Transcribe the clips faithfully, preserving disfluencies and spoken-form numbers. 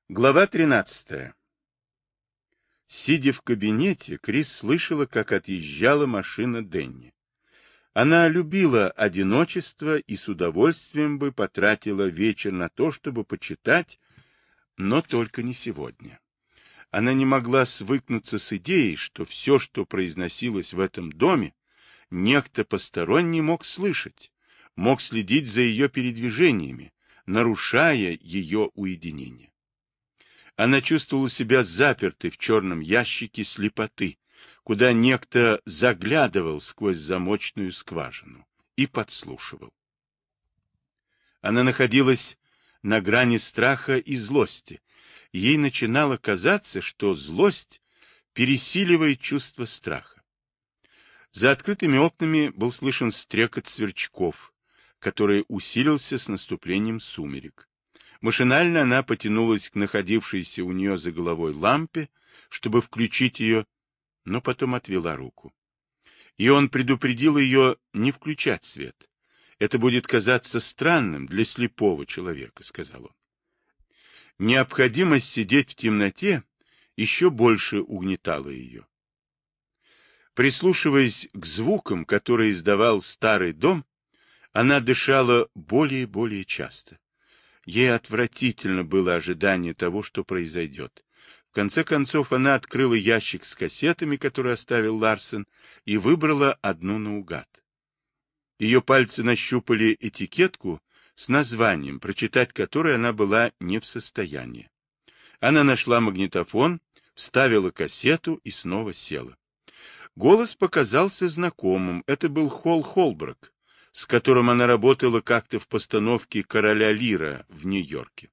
Глава тринадцатая. Сидя в кабинете, Крис слышала, как отъезжала машина Дэнни. Она любила одиночество и с удовольствием бы потратила вечер на то, чтобы почитать, но только не сегодня. Она не могла свыкнуться с идеей, что все, что произносилось в этом доме, некто посторонний мог слышать, мог следить за ее передвижениями, нарушая ее уединение. Она чувствовала себя запертой в черном ящике слепоты, куда некто заглядывал сквозь замочную скважину и подслушивал. Она находилась на грани страха и злости. Ей начинало казаться, что злость пересиливает чувство страха. За открытыми окнами был слышен стрекот сверчков, который усилился с наступлением сумерек. Машинально она потянулась к находившейся у нее за головой лампе, чтобы включить ее, но потом отвела руку. И он предупредил ее не включать свет. Это будет казаться странным для слепого человека, сказал он. Необходимость сидеть в темноте еще больше угнетала ее. Прислушиваясь к звукам, которые издавал старый дом, она дышала более и более часто. Ей отвратительно было ожидание того, что произойдет. В конце концов, она открыла ящик с кассетами, который оставил Ларсен, и выбрала одну наугад. Ее пальцы нащупали этикетку с названием, прочитать которое она была не в состоянии. Она нашла магнитофон, вставила кассету и снова села. Голос показался знакомым. Это был Холл Холброк, с которым она работала как-то в постановке «Короля Лира» в Нью-Йорке.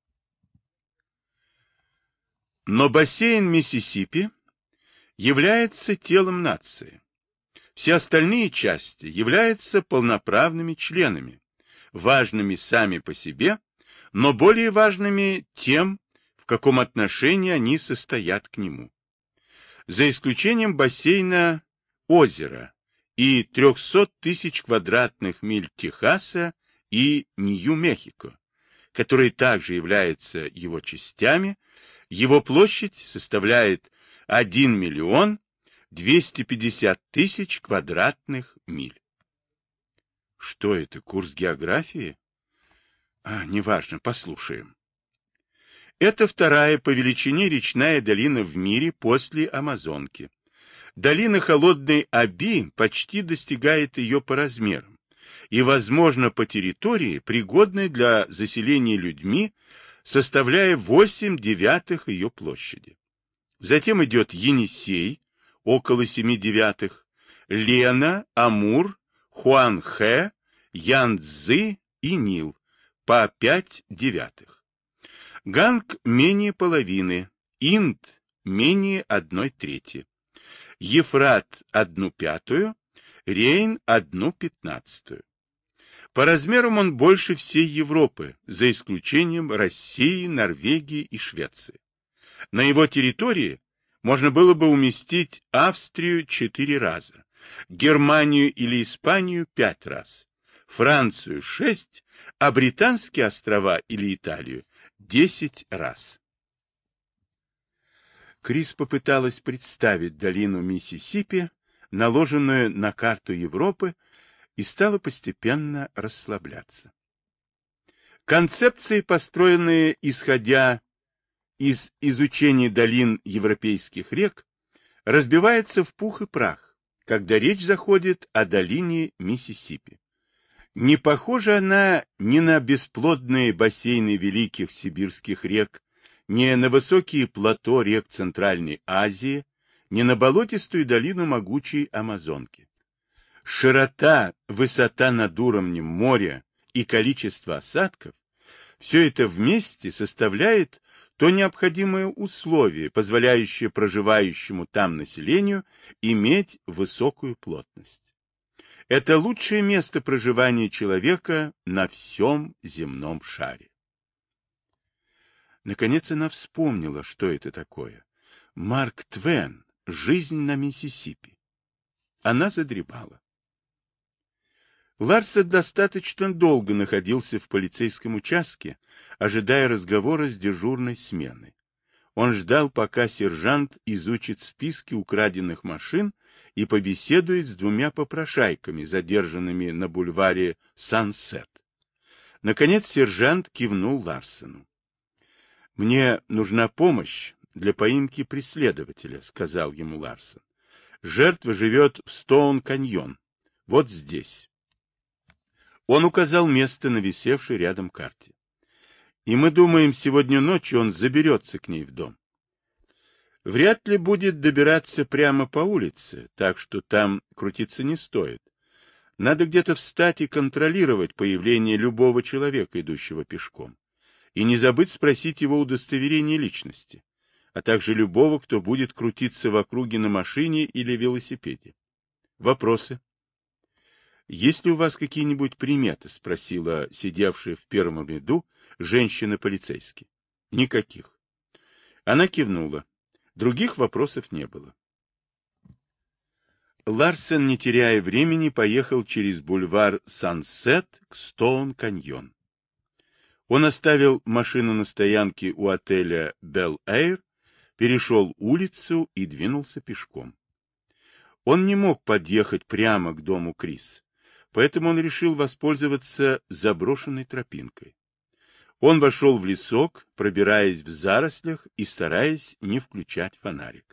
Но бассейн Миссисипи является телом нации. Все остальные части являются полноправными членами, важными сами по себе, но более важными тем, в каком отношении они состоят к нему. За исключением бассейна озера и трехсот тысяч квадратных миль Техаса и Нью-Мехико, которые также являются его частями, его площадь составляет один миллион двести пятьдесят тысяч квадратных миль. Что это, курс географии? А, неважно, послушаем. Это вторая по величине речная долина в мире после Амазонки. Долина холодной Оби почти достигает ее по размерам и, возможно, по территории, пригодной для заселения людьми, составляя восемь девятых ее площади. Затем идет Енисей, около семи девятых, Лена, Амур, Хуанхэ, Янцзы и Нил, по пять девятых. Ганг менее половины, Инд менее одной трети. Ефрат одну пятую, Рейн одну пятнадцатую. По размерам он больше всей Европы, за исключением России, Норвегии и Швеции. На его территории можно было бы уместить Австрию четыре раза, Германию или Испанию пять раз, Францию шесть, а Британские острова или Италию десять раз. Крис попыталась представить долину Миссисипи, наложенную на карту Европы, и стала постепенно расслабляться. Концепции, построенные исходя из изучения долин европейских рек, разбиваются в пух и прах, когда речь заходит о долине Миссисипи. Не похожа она ни на бесплодные бассейны великих сибирских рек, ни на высокие плато рек Центральной Азии, ни на болотистую долину могучей Амазонки. Широта, высота над уровнем моря и количество осадков – все это вместе составляет то необходимое условие, позволяющее проживающему там населению иметь высокую плотность. Это лучшее место проживания человека на всем земном шаре. Наконец она вспомнила, что это такое. Марк Твен. «Жизнь на Миссисипи». Она задремала. Ларсен достаточно долго находился в полицейском участке, ожидая разговора с дежурной смены. Он ждал, пока сержант изучит списки украденных машин и побеседует с двумя попрошайками, задержанными на бульваре Сансет. Наконец сержант кивнул Ларсену. «Мне нужна помощь для поимки преследователя», — сказал ему Ларсен. «Жертва живет в Стоун-каньон, вот здесь». Он указал место на висевшей рядом карте. «И мы думаем, сегодня ночью он заберется к ней в дом. Вряд ли будет добираться прямо по улице, так что там крутиться не стоит. Надо где-то встать и контролировать появление любого человека, идущего пешком. И не забыть спросить его удостоверение личности, а также любого, кто будет крутиться в округе на машине или велосипеде. Вопросы? «Есть ли у вас какие-нибудь приметы?» — спросила сидевшая в первом ряду женщина-полицейский. «Никаких». Она кивнула. Других вопросов не было. Ларсен, не теряя времени, поехал через бульвар Сансет к Стоун-каньон. Он оставил машину на стоянке у отеля Белл-Эйр, перешел улицу и двинулся пешком. Он не мог подъехать прямо к дому Крис, поэтому он решил воспользоваться заброшенной тропинкой. Он вошел в лесок, пробираясь в зарослях и стараясь не включать фонарик.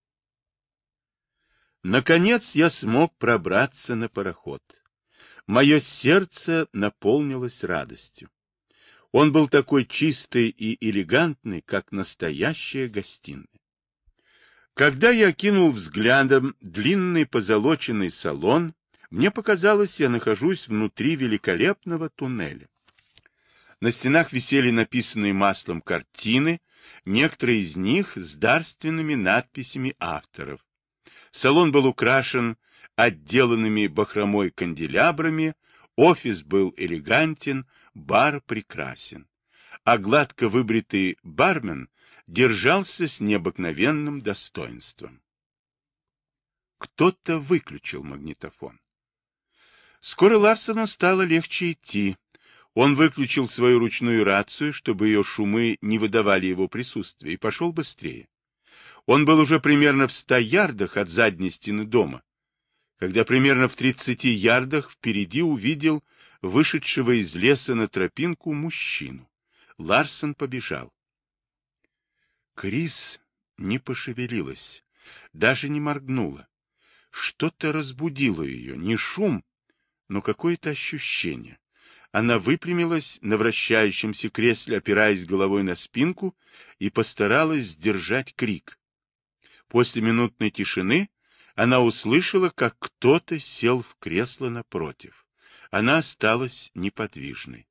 Наконец я смог пробраться на пароход. Мое сердце наполнилось радостью. Он был такой чистый и элегантный, как настоящая гостиная. Когда я окинул взглядом длинный позолоченный салон, мне показалось, я нахожусь внутри великолепного туннеля. На стенах висели написанные маслом картины, некоторые из них с дарственными надписями авторов. Салон был украшен отделанными бахромой канделябрами, офис был элегантен, бар прекрасен, а гладко выбритый бармен держался с необыкновенным достоинством. Кто-то выключил магнитофон. Скоро Ларсену стало легче идти. Он выключил свою ручную рацию, чтобы ее шумы не выдавали его присутствия, и пошел быстрее. Он был уже примерно в ста ярдах от задней стены дома, когда примерно в тридцати ярдах впереди увидел вышедшего из леса на тропинку мужчину. Ларсен побежал. Крис не пошевелилась, даже не моргнула. Что-то разбудило ее, не шум, но какое-то ощущение. Она выпрямилась на вращающемся кресле, опираясь головой на спинку, и постаралась сдержать крик. После минутной тишины она услышала, как кто-то сел в кресло напротив. Она осталась неподвижной.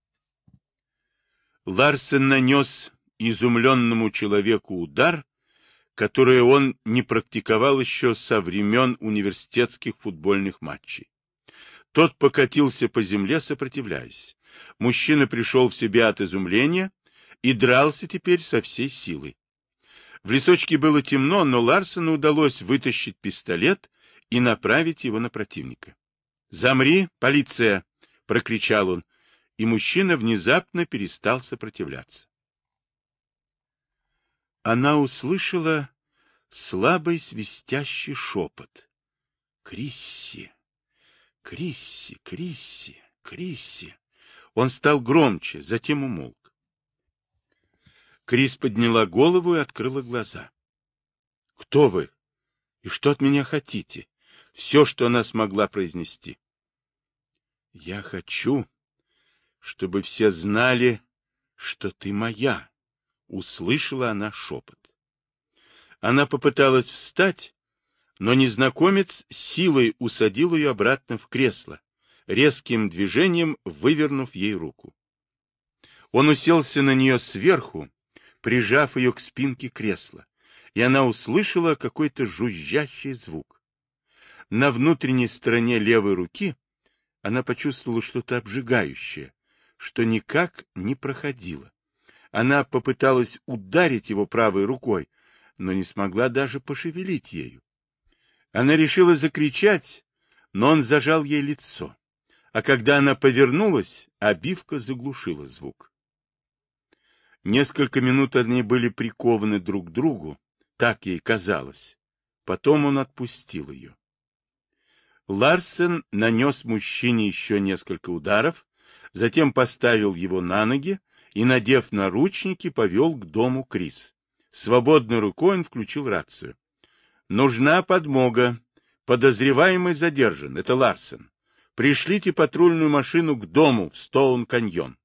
Ларсен нанес изумленному человеку удар, который он не практиковал еще со времен университетских футбольных матчей. Тот покатился по земле, сопротивляясь. Мужчина пришел в себя от изумления и дрался теперь со всей силой. В лесочке было темно, но Ларсену удалось вытащить пистолет и направить его на противника. «Замри, полиция!» — прокричал он, и мужчина внезапно перестал сопротивляться. Она услышала слабый свистящий шепот. «Крисси! Крисси! Крисси! Крисси!» Он стал громче, затем умолк. Крис подняла голову и открыла глаза. «Кто вы? И что от меня хотите?» Все, что она смогла произнести. «Я хочу, чтобы все знали, что ты моя», — услышала она шепот. Она попыталась встать, но незнакомец силой усадил ее обратно в кресло, резким движением вывернув ей руку. Он уселся на нее сверху, прижав ее к спинке кресла, и она услышала какой-то жужжащий звук. На внутренней стороне левой руки она почувствовала что-то обжигающее, что никак не проходило. Она попыталась ударить его правой рукой, но не смогла даже пошевелить ею. Она решила закричать, но он зажал ей лицо. а когда она повернулась, обивка заглушила звук. Несколько минут они были прикованы друг к другу, так ей казалось. Потом он отпустил ее. Ларсен нанес мужчине еще несколько ударов, затем поставил его на ноги и, надев наручники, повел к дому Крис. Свободной рукой он включил рацию. «Нужна подмога. Подозреваемый задержан. Это Ларсен. Пришлите патрульную машину к дому в Стоун-каньон».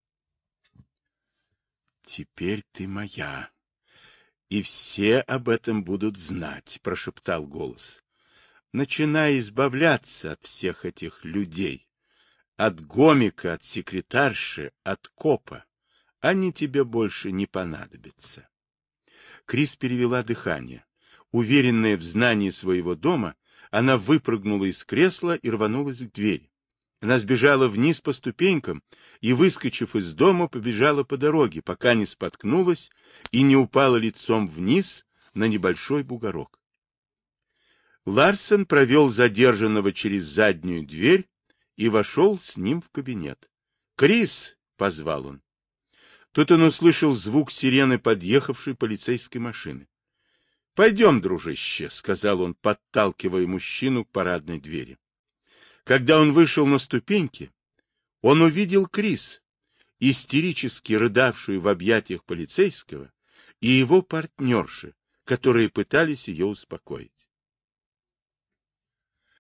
«Теперь ты моя, и все об этом будут знать», — прошептал голос. «Начинай избавляться от всех этих людей, от гомика, от секретарши, от копа. Они тебе больше не понадобятся». Крис перевела дыхание. Уверенная в знании своего дома, она выпрыгнула из кресла и рванулась к двери. Она сбежала вниз по ступенькам и, выскочив из дома, побежала по дороге, пока не споткнулась и не упала лицом вниз на небольшой бугорок. Ларсен провел задержанного через заднюю дверь и вошел с ним в кабинет. «Крис!» — позвал он. Тут он услышал звук сирены подъехавшей полицейской машины. «Пойдем, дружище», — сказал он, подталкивая мужчину к парадной двери. Когда он вышел на ступеньки, он увидел Крис, истерически рыдавшую в объятиях полицейского, и его партнерши, которые пытались ее успокоить.